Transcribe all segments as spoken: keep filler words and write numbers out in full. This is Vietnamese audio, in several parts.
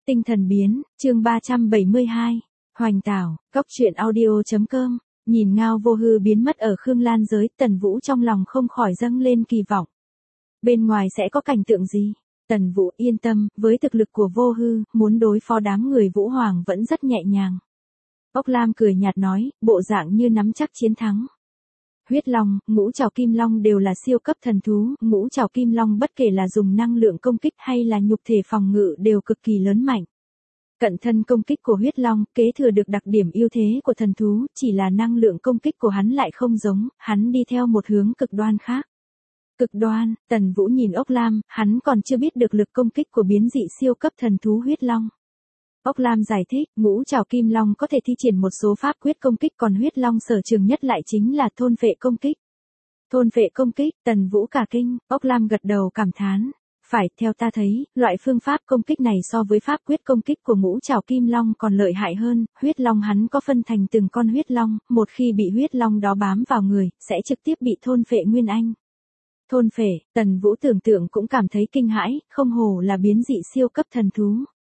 Tinh thần biến, chương ba trăm bảy mươi hai. Hoành Tảo, Cốc Truyện Audio chấm com. Nhìn Ngao Vô Hư biến mất ở Khương Lan giới, Tần Vũ trong lòng không khỏi dâng lên kỳ vọng. Bên ngoài sẽ có cảnh tượng gì? Tần Vũ yên tâm, với thực lực của Vô Hư, muốn đối phó đám người Vũ Hoàng vẫn rất nhẹ nhàng. Ốc Lam cười nhạt nói, bộ dạng như nắm chắc chiến thắng. Huyết Long, Ngũ Trảo Kim Long đều là siêu cấp thần thú, Ngũ Trảo Kim Long bất kể là dùng năng lượng công kích hay là nhục thể phòng ngự đều cực kỳ lớn mạnh. Cận thân công kích của Huyết Long kế thừa được đặc điểm ưu thế của thần thú, chỉ là năng lượng công kích của hắn lại không giống, hắn đi theo một hướng cực đoan khác. Cực đoan, Tần Vũ nhìn Ốc Lam, hắn còn chưa biết được lực công kích của biến dị siêu cấp thần thú Huyết Long. Ốc Lam giải thích, Ngũ Trảo Kim Long có thể thi triển một số pháp quyết công kích, còn Huyết Long sở trường nhất lại chính là thôn phệ công kích. Thôn phệ công kích, Tần Vũ cả kinh, Ốc Lam gật đầu cảm thán. Phải, theo ta thấy, loại phương pháp công kích này so với pháp quyết công kích của Ngũ Trảo Kim Long còn lợi hại hơn. Huyết Long hắn có phân thành từng con Huyết Long, một khi bị Huyết Long đó bám vào người, sẽ trực tiếp bị thôn phệ nguyên anh. Thôn phệ, Tần Vũ tưởng tượng cũng cảm thấy kinh hãi, không hổ là biến dị siêu cấp thần thú.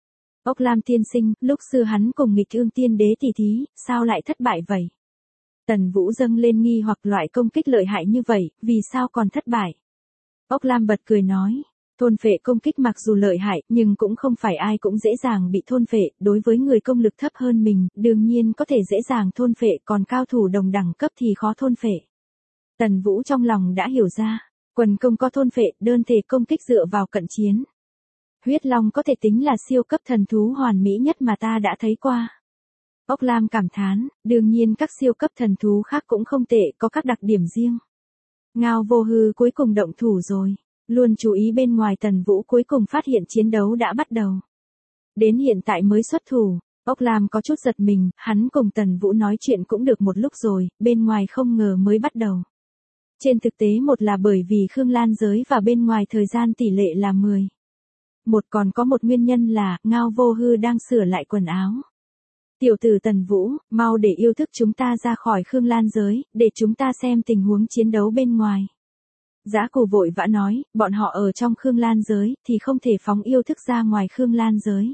Ốc Lam tiên sinh, lúc xưa hắn cùng nghịch ương tiên đế tỷ thí, sao lại thất bại vậy? Tần Vũ dâng lên nghi hoặc, loại công kích lợi hại như vậy, vì sao còn thất bại? Ốc Lam bật cười nói, thôn phệ công kích mặc dù lợi hại, nhưng cũng không phải ai cũng dễ dàng bị thôn phệ, đối với người công lực thấp hơn mình, đương nhiên có thể dễ dàng thôn phệ, còn cao thủ đồng đẳng cấp thì khó thôn phệ. Tần Vũ trong lòng đã hiểu ra, quần công có thôn phệ, đơn thể công kích dựa vào cận chiến. Huyết Long có thể tính là siêu cấp thần thú hoàn mỹ nhất mà ta đã thấy qua. Ốc Lam cảm thán, đương nhiên các siêu cấp thần thú khác cũng không tệ, có các đặc điểm riêng. Ngao Vô Hư cuối cùng động thủ rồi. Luôn chú ý bên ngoài, Tần Vũ cuối cùng phát hiện chiến đấu đã bắt đầu. Đến hiện tại mới xuất thủ, Ốc Lam có chút giật mình, hắn cùng Tần Vũ nói chuyện cũng được một lúc rồi, bên ngoài không ngờ mới bắt đầu. Trên thực tế một là bởi vì Khương Lan giới và bên ngoài thời gian tỷ lệ là mười. Một còn có một nguyên nhân là, Ngao Vô Hư đang sửa lại quần áo. Tiểu tử Tần Vũ, mau để yêu thức chúng ta ra khỏi Khương Lan giới, để chúng ta xem tình huống chiến đấu bên ngoài. Dã Cù vội vã nói, bọn họ ở trong Khương Lan giới, thì không thể phóng yêu thức ra ngoài Khương Lan giới.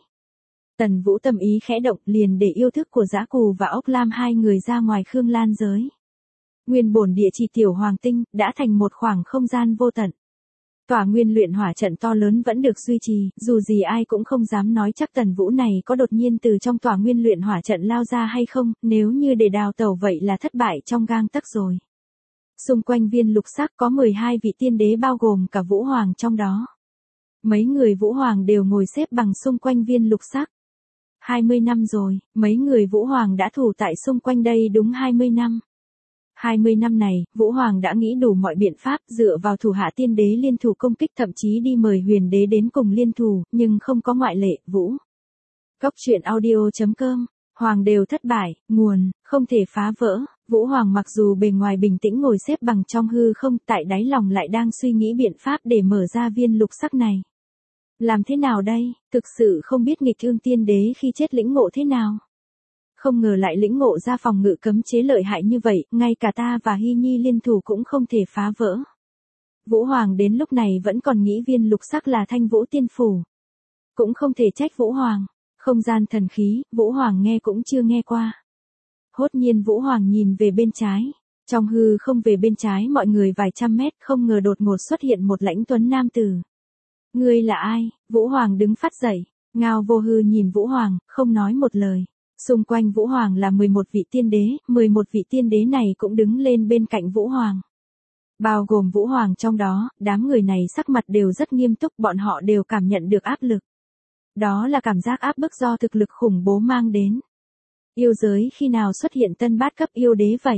Tần Vũ tâm ý khẽ động, liền để yêu thức của Dã Cù và Ốc Lam hai người ra ngoài Khương Lan giới. Nguyên bổn địa chỉ tiểu hoàng tinh, đã thành một khoảng không gian vô tận. Tòa nguyên luyện hỏa trận to lớn vẫn được duy trì, dù gì ai cũng không dám nói chắc Tần Vũ này có đột nhiên từ trong tòa nguyên luyện hỏa trận lao ra hay không, nếu như để đào tẩu vậy là thất bại trong gang tấc rồi. Xung quanh viên lục sắc có mười hai vị tiên đế bao gồm cả Vũ Hoàng trong đó. Mấy người Vũ Hoàng đều ngồi xếp bằng xung quanh viên lục sắc. hai mươi năm rồi, mấy người Vũ Hoàng đã thủ tại xung quanh đây đúng hai mươi năm. hai mươi năm này, Vũ Hoàng đã nghĩ đủ mọi biện pháp, dựa vào thủ hạ tiên đế liên thủ công kích, thậm chí đi mời huyền đế đến cùng liên thủ, nhưng không có ngoại lệ. Vũ Cốc Truyện Audio chấm com. Hoàng đều thất bại, nguồn, không thể phá vỡ. Vũ Hoàng mặc dù bề ngoài bình tĩnh ngồi xếp bằng trong hư không, tại đáy lòng lại đang suy nghĩ biện pháp để mở ra viên lục sắc này. Làm thế nào đây, thực sự không biết nghịch ương tiên đế khi chết lĩnh ngộ thế nào. Không ngờ lại lĩnh ngộ ra phòng ngự cấm chế lợi hại như vậy, ngay cả ta và Hy Nhi liên thủ cũng không thể phá vỡ. Vũ Hoàng đến lúc này vẫn còn nghĩ viên lục sắc là Thanh Vũ Tiên Phủ. Cũng không thể trách Vũ Hoàng. Không gian thần khí, Vũ Hoàng nghe cũng chưa nghe qua. Hốt nhiên Vũ Hoàng nhìn về bên trái. Trong hư không về bên trái mọi người vài trăm mét, không ngờ đột ngột xuất hiện một lãnh tuấn nam tử. Ngươi là ai? Vũ Hoàng đứng phát dậy. Ngao Vô Hư nhìn Vũ Hoàng, không nói một lời. Xung quanh Vũ Hoàng là mười một vị tiên đế, mười một vị tiên đế này cũng đứng lên bên cạnh Vũ Hoàng. Bao gồm Vũ Hoàng trong đó, đám người này sắc mặt đều rất nghiêm túc, bọn họ đều cảm nhận được áp lực. Đó là cảm giác áp bức do thực lực khủng bố mang đến. Yêu giới khi nào xuất hiện tân bát cấp yêu đế vậy?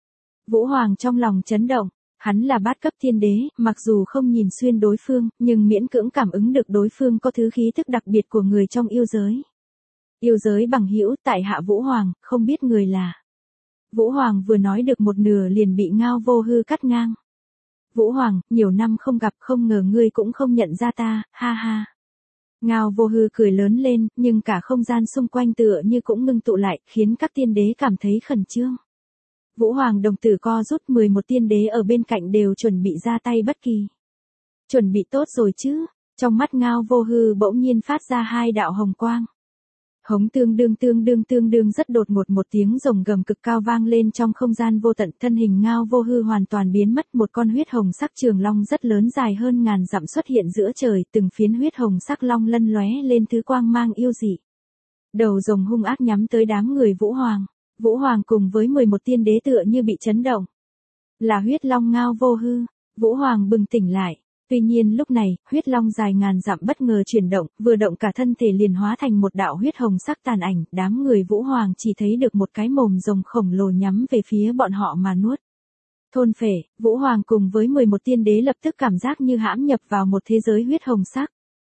Vũ Hoàng trong lòng chấn động, hắn là bát cấp thiên đế, mặc dù không nhìn xuyên đối phương, nhưng miễn cưỡng cảm ứng được đối phương có thứ khí thức đặc biệt của người trong yêu giới. Yêu giới bằng hữu, tại hạ Vũ Hoàng, không biết người là. Vũ Hoàng vừa nói được một nửa liền bị Ngao Vô Hư cắt ngang. Vũ Hoàng, nhiều năm không gặp, không ngờ ngươi cũng không nhận ra ta, ha ha. Ngao Vô Hư cười lớn lên, nhưng cả không gian xung quanh tựa như cũng ngưng tụ lại, khiến các tiên đế cảm thấy khẩn trương. Vũ Hoàng đồng tử co rút, mười một tiên đế ở bên cạnh đều chuẩn bị ra tay bất kỳ. Chuẩn bị tốt rồi chứ? Trong mắt Ngao Vô Hư bỗng nhiên phát ra hai đạo hồng quang. Hống tương đương tương đương tương đương rất đột ngột một tiếng rồng gầm cực cao vang lên trong không gian vô tận, thân hình Ngao Vô Hư hoàn toàn biến mất, một con huyết hồng sắc trường long rất lớn dài hơn ngàn dặm xuất hiện giữa trời, từng phiến huyết hồng sắc long lân lóe lên thứ quang mang yêu dị. Đầu rồng hung ác nhắm tới đám người Vũ Hoàng. Vũ Hoàng cùng với mười một tiên đế tựa như bị chấn động. Là huyết long Ngao Vô Hư. Vũ Hoàng bừng tỉnh lại. Tuy nhiên lúc này, huyết long dài ngàn dặm bất ngờ chuyển động, vừa động cả thân thể liền hóa thành một đạo huyết hồng sắc tàn ảnh, đám người Vũ Hoàng chỉ thấy được một cái mồm rồng khổng lồ nhắm về phía bọn họ mà nuốt. Thôn phệ, Vũ Hoàng cùng với mười một tiên đế lập tức cảm giác như hãm nhập vào một thế giới huyết hồng sắc.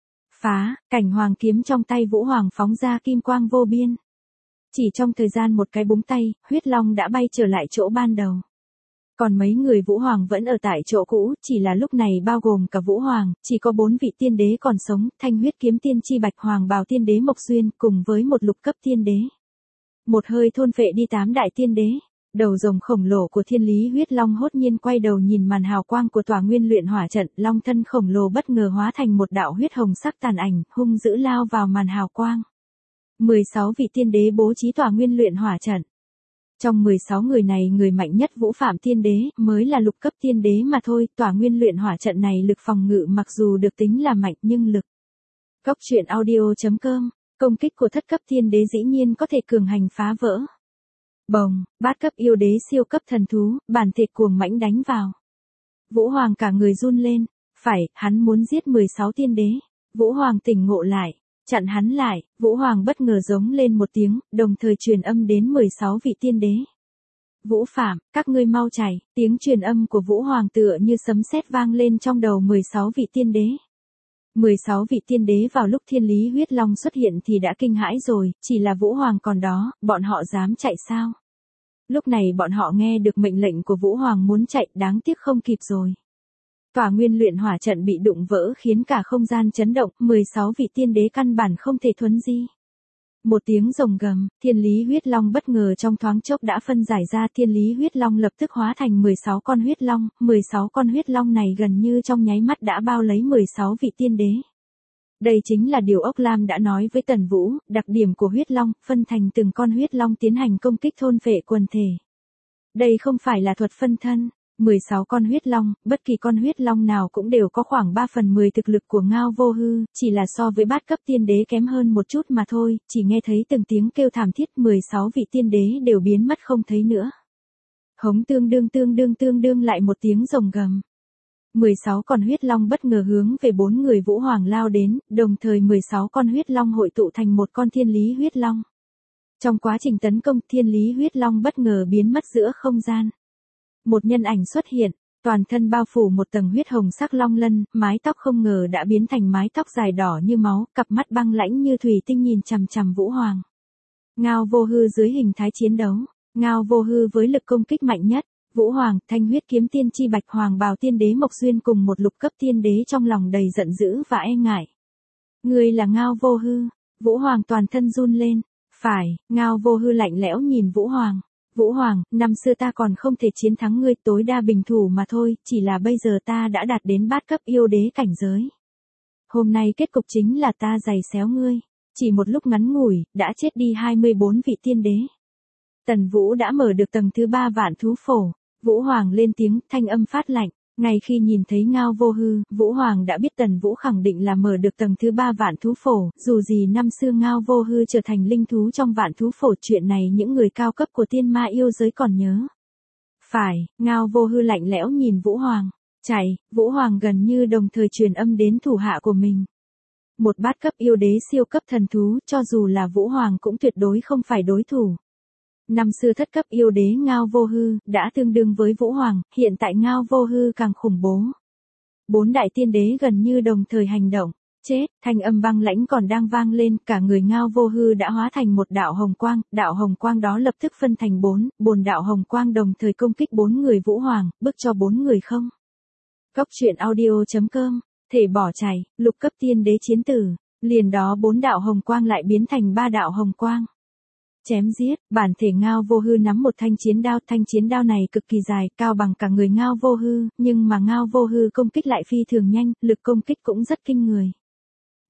Phá, cảnh hoàng kiếm trong tay Vũ Hoàng phóng ra kim quang vô biên. Chỉ trong thời gian một cái búng tay, huyết long đã bay trở lại chỗ ban đầu. Còn mấy người Vũ Hoàng vẫn ở tại chỗ cũ, chỉ là lúc này bao gồm cả Vũ Hoàng, chỉ có bốn vị tiên đế còn sống, Thanh Huyết Kiếm Tiên Chi Bạch Hoàng Bào Tiên Đế Mộc Xuyên, cùng với một lục cấp tiên đế. Một hơi thôn phệ đi tám đại tiên đế. Đầu rồng khổng lồ của Thiên Lý Huyết Long hốt nhiên quay đầu nhìn màn hào quang của Tỏa Nguyên Luyện Hỏa Trận, long thân khổng lồ bất ngờ hóa thành một đạo huyết hồng sắc tàn ảnh, hung dữ lao vào màn hào quang. mười sáu vị tiên đế bố trí Tỏa Nguyên Luyện Hỏa Trận. Trong mười sáu người này người mạnh nhất Vũ Phạm Tiên Đế, mới là lục cấp tiên đế mà thôi, Tỏa Nguyên Luyện Hỏa Trận này lực phòng ngự mặc dù được tính là mạnh nhưng lực. Góc truyện audio chấm com, công kích của thất cấp tiên đế dĩ nhiên có thể cường hành phá vỡ. Bồng, bát cấp yêu đế siêu cấp thần thú, bản thể cuồng mãnh đánh vào. Vũ Hoàng cả người run lên, phải, hắn muốn giết mười sáu tiên đế. Vũ Hoàng tỉnh ngộ lại, chặn hắn lại, Vũ Hoàng bất ngờ giống lên một tiếng, đồng thời truyền âm đến mười sáu vị tiên đế. Vũ Phạm, các ngươi mau chạy, tiếng truyền âm của Vũ Hoàng tựa như sấm sét vang lên trong đầu mười sáu vị tiên đế. mười sáu vị tiên đế vào lúc Thiên Lý Huyết Long xuất hiện thì đã kinh hãi rồi, chỉ là Vũ Hoàng còn đó, bọn họ dám chạy sao? Lúc này bọn họ nghe được mệnh lệnh của Vũ Hoàng muốn chạy, đáng tiếc không kịp rồi. Tỏa Nguyên Luyện Hỏa Trận bị đụng vỡ khiến cả không gian chấn động, mười sáu vị tiên đế căn bản không thể thuấn di. Một tiếng rồng gầm, Thiên Lý Huyết Long bất ngờ trong thoáng chốc đã phân giải ra, Thiên Lý Huyết Long lập tức hóa thành mười sáu con huyết long, mười sáu con huyết long này gần như trong nháy mắt đã bao lấy mười sáu vị tiên đế. Đây chính là điều Ốc Lam đã nói với Tần Vũ, đặc điểm của huyết long, phân thành từng con huyết long tiến hành công kích thôn phệ quần thể. Đây không phải là thuật phân thân. mười sáu con huyết long, bất kỳ con huyết long nào cũng đều có khoảng ba phần mười thực lực của Ngao Vô Hư, chỉ là so với bát cấp tiên đế kém hơn một chút mà thôi, chỉ nghe thấy từng tiếng kêu thảm thiết, mười sáu vị tiên đế đều biến mất không thấy nữa. Hống tương đương tương đương tương đương lại một tiếng rồng gầm. mười sáu con huyết long bất ngờ hướng về bốn người Vũ Hoàng lao đến, đồng thời mười sáu con huyết long hội tụ thành một con Thiên Lý Huyết Long. Trong quá trình tấn công, Thiên Lý Huyết Long bất ngờ biến mất giữa không gian. Một nhân ảnh xuất hiện, toàn thân bao phủ một tầng huyết hồng sắc long lân, mái tóc không ngờ đã biến thành mái tóc dài đỏ như máu, cặp mắt băng lãnh như thủy tinh nhìn chằm chằm Vũ Hoàng. Ngao Vô Hư dưới hình thái chiến đấu, Ngao Vô Hư với lực công kích mạnh nhất, Vũ Hoàng, Thanh Huyết Kiếm Tiên Chi Bạch Hoàng Bào Tiên Đế Mộc Xuyên cùng một lục cấp tiên đế trong lòng đầy giận dữ và e ngại. Ngươi là Ngao Vô Hư, Vũ Hoàng toàn thân run lên, phải, Ngao Vô Hư lạnh lẽo nhìn Vũ Hoàng. Vũ Hoàng, năm xưa ta còn không thể chiến thắng ngươi, tối đa bình thủ mà thôi, chỉ là bây giờ ta đã đạt đến bát cấp yêu đế cảnh giới. Hôm nay kết cục chính là ta giày xéo ngươi, chỉ một lúc ngắn ngủi, đã chết đi hai mươi bốn vị tiên đế. Tần Vũ đã mở được tầng thứ ba vạn thú phổ, Vũ Hoàng lên tiếng, thanh âm phát lạnh. Ngay khi nhìn thấy Ngao Vô Hư, Vũ Hoàng đã biết Tần Vũ khẳng định là mở được tầng thứ ba vạn thú phổ, dù gì năm xưa Ngao Vô Hư trở thành linh thú trong vạn thú phổ, chuyện này những người cao cấp của tiên ma yêu giới còn nhớ. Phải, Ngao Vô Hư lạnh lẽo nhìn Vũ Hoàng, chạy, Vũ Hoàng gần như đồng thời truyền âm đến thủ hạ của mình. Một bát cấp yêu đế siêu cấp thần thú, cho dù là Vũ Hoàng cũng tuyệt đối không phải đối thủ. Năm xưa thất cấp yêu đế Ngao Vô Hư, đã tương đương với Vũ Hoàng, hiện tại Ngao Vô Hư càng khủng bố. Bốn đại tiên đế gần như đồng thời hành động, chết, thanh âm băng lãnh còn đang vang lên, cả người Ngao Vô Hư đã hóa thành một đạo hồng quang, đạo hồng quang đó lập tức phân thành bốn, bốn đạo hồng quang đồng thời công kích bốn người Vũ Hoàng, bức cho bốn người không. Góc truyện audio chấm com, thể bỏ chạy, lục cấp tiên đế chiến tử, liền đó bốn đạo hồng quang lại biến thành ba đạo hồng quang. Chém giết, bản thể Ngao Vô Hư nắm một thanh chiến đao, thanh chiến đao này cực kỳ dài, cao bằng cả người Ngao Vô Hư, nhưng mà Ngao Vô Hư công kích lại phi thường nhanh, lực công kích cũng rất kinh người.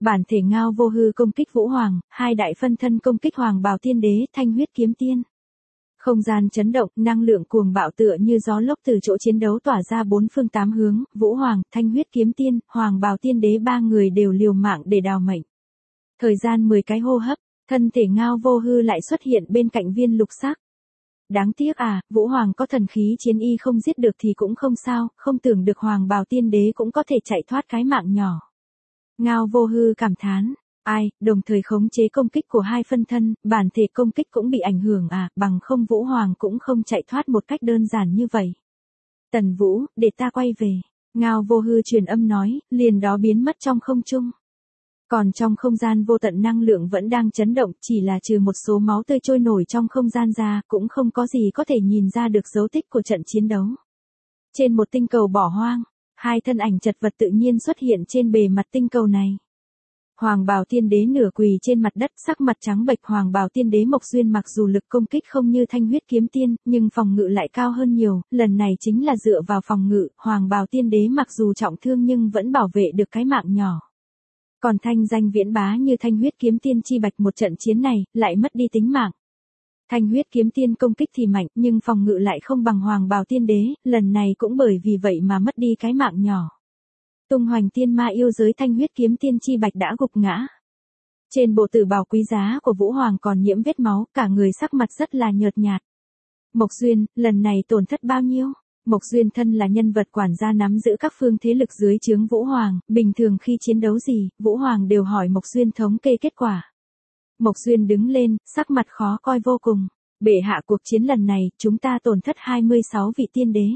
Bản thể Ngao Vô Hư công kích Vũ Hoàng, hai đại phân thân công kích Hoàng Bào Tiên Đế, Thanh Huyết Kiếm Tiên. Không gian chấn động, năng lượng cuồng bạo tựa như gió lốc từ chỗ chiến đấu tỏa ra bốn phương tám hướng, Vũ Hoàng, Thanh Huyết Kiếm Tiên, Hoàng Bào Tiên Đế ba người đều liều mạng để đào mệnh. Thời gian mười cái hô hấp, thân thể Ngao Vô Hư lại xuất hiện bên cạnh viên lục sắc. Đáng tiếc à, Vũ Hoàng có thần khí chiến y không giết được thì cũng không sao, không tưởng được Hoàng Bào Tiên Đế cũng có thể chạy thoát cái mạng nhỏ. Ngao Vô Hư cảm thán, ai, đồng thời khống chế công kích của hai phân thân, bản thể công kích cũng bị ảnh hưởng à, bằng không Vũ Hoàng cũng không chạy thoát một cách đơn giản như vậy. Tần Vũ, để ta quay về. Ngao Vô Hư truyền âm nói, liền đó biến mất trong không trung. Còn trong không gian vô tận năng lượng vẫn đang chấn động, chỉ là trừ một số máu tươi trôi nổi trong không gian ra, cũng không có gì có thể nhìn ra được dấu tích của trận chiến đấu. Trên một tinh cầu bỏ hoang, hai thân ảnh chật vật tự nhiên xuất hiện trên bề mặt tinh cầu này. Hoàng Bào Tiên Đế nửa quỳ trên mặt đất, sắc mặt trắng bệch. Hoàng Bào Tiên Đế Mộc Duyên mặc dù lực công kích không như Thanh Huyết Kiếm Tiên, nhưng phòng ngự lại cao hơn nhiều, lần này chính là dựa vào phòng ngự, Hoàng Bào Tiên Đế mặc dù trọng thương nhưng vẫn bảo vệ được cái mạng nhỏ. Còn thanh danh viễn bá như Thanh Huyết Kiếm Tiên chi bạch một trận chiến này, lại mất đi tính mạng. Thanh Huyết Kiếm Tiên công kích thì mạnh, nhưng phòng ngự lại không bằng Hoàng Bào Tiên Đế, lần này cũng bởi vì vậy mà mất đi cái mạng nhỏ. Tung hoành tiên ma yêu giới Thanh Huyết Kiếm Tiên chi bạch đã gục ngã. Trên bộ tử bào quý giá của Vũ Hoàng còn nhiễm vết máu, cả người sắc mặt rất là nhợt nhạt. Mộc Duyên, lần này tổn thất bao nhiêu? Mộc Duyên thân là nhân vật quản gia nắm giữ các phương thế lực dưới trướng Vũ Hoàng, bình thường khi chiến đấu gì, Vũ Hoàng đều hỏi Mộc Duyên thống kê kết quả. Mộc Duyên đứng lên, sắc mặt khó coi vô cùng. Bệ hạ, cuộc chiến lần này, chúng ta tổn thất hai mươi sáu vị tiên đế.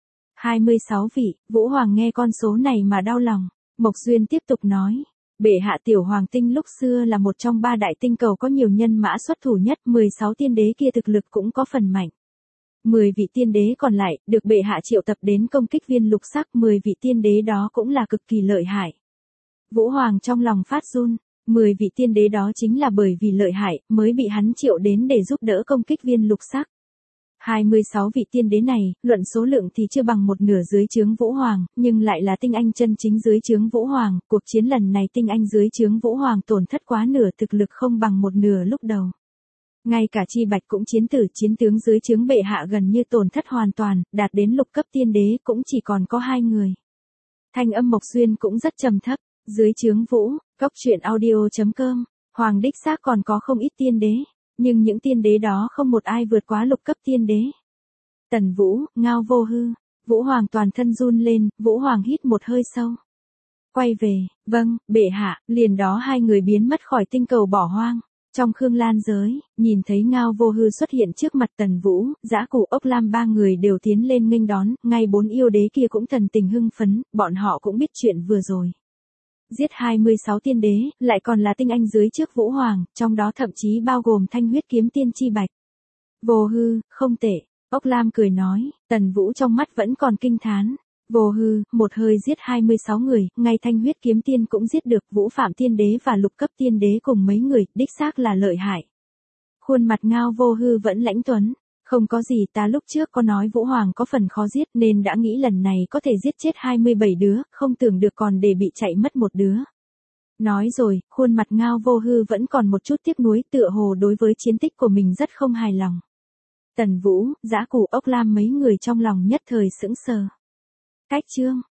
hai mươi sáu vị, Vũ Hoàng nghe con số này mà đau lòng. Mộc Duyên tiếp tục nói, bệ hạ, tiểu hoàng tinh lúc xưa là một trong ba đại tinh cầu có nhiều nhân mã xuất thủ nhất, mười sáu tiên đế kia thực lực cũng có phần mạnh. mười vị tiên đế còn lại, được bệ hạ triệu tập đến công kích viên lục sắc, mười vị tiên đế đó cũng là cực kỳ lợi hại. Vũ Hoàng trong lòng phát run, mười vị tiên đế đó chính là bởi vì lợi hại, mới bị hắn triệu đến để giúp đỡ công kích viên lục sắc. hai mươi sáu vị tiên đế này, luận số lượng thì chưa bằng một nửa dưới trướng Vũ Hoàng, nhưng lại là tinh anh chân chính dưới trướng Vũ Hoàng, cuộc chiến lần này tinh anh dưới trướng Vũ Hoàng tổn thất quá nửa, thực lực không bằng một nửa lúc đầu. Ngay cả chi bạch cũng chiến tử, chiến tướng dưới trướng bệ hạ gần như tổn thất hoàn toàn, đạt đến lục cấp tiên đế cũng chỉ còn có hai người. Thanh âm Mộc Duyên cũng rất trầm thấp, dưới trướng Vũ, góc truyện audio chấm com, Hoàng đích xác còn có không ít tiên đế, nhưng những tiên đế đó không một ai vượt quá lục cấp tiên đế. Tần Vũ, Ngao Vô Hư, Vũ Hoàng toàn thân run lên, Vũ Hoàng hít một hơi sâu. Quay về, vâng, bệ hạ, liền đó hai người biến mất khỏi tinh cầu bỏ hoang. Trong Khương Lan giới, nhìn thấy Ngao Vô Hư xuất hiện trước mặt Tần Vũ, Dã Cù, Ốc Lam ba người đều tiến lên nghênh đón, ngay bốn yêu đế kia cũng thần tình hưng phấn, bọn họ cũng biết chuyện vừa rồi. Giết hai mươi sáu tiên đế, lại còn là tinh anh dưới trước Vũ Hoàng, trong đó thậm chí bao gồm Thanh Huyết Kiếm Tiên chi bạch. Vô Hư, không tệ, Ốc Lam cười nói, Tần Vũ trong mắt vẫn còn kinh thán. Vô Hư, một hơi giết hai mươi sáu người, ngay Thanh Huyết Kiếm Tiên cũng giết được, Vũ Phạm Tiên Đế và lục cấp tiên đế cùng mấy người, đích xác là lợi hại. Khuôn mặt Ngao Vô Hư vẫn lãnh tuấn, không có gì, ta lúc trước có nói Vũ Hoàng có phần khó giết nên đã nghĩ lần này có thể giết chết hai mươi bảy đứa, không tưởng được còn để bị chạy mất một đứa. Nói rồi, khuôn mặt Ngao Vô Hư vẫn còn một chút tiếc nuối, tựa hồ đối với chiến tích của mình rất không hài lòng. Tần Vũ, Dã Cù, Ốc Lam mấy người trong lòng nhất thời sững sờ. Cách chương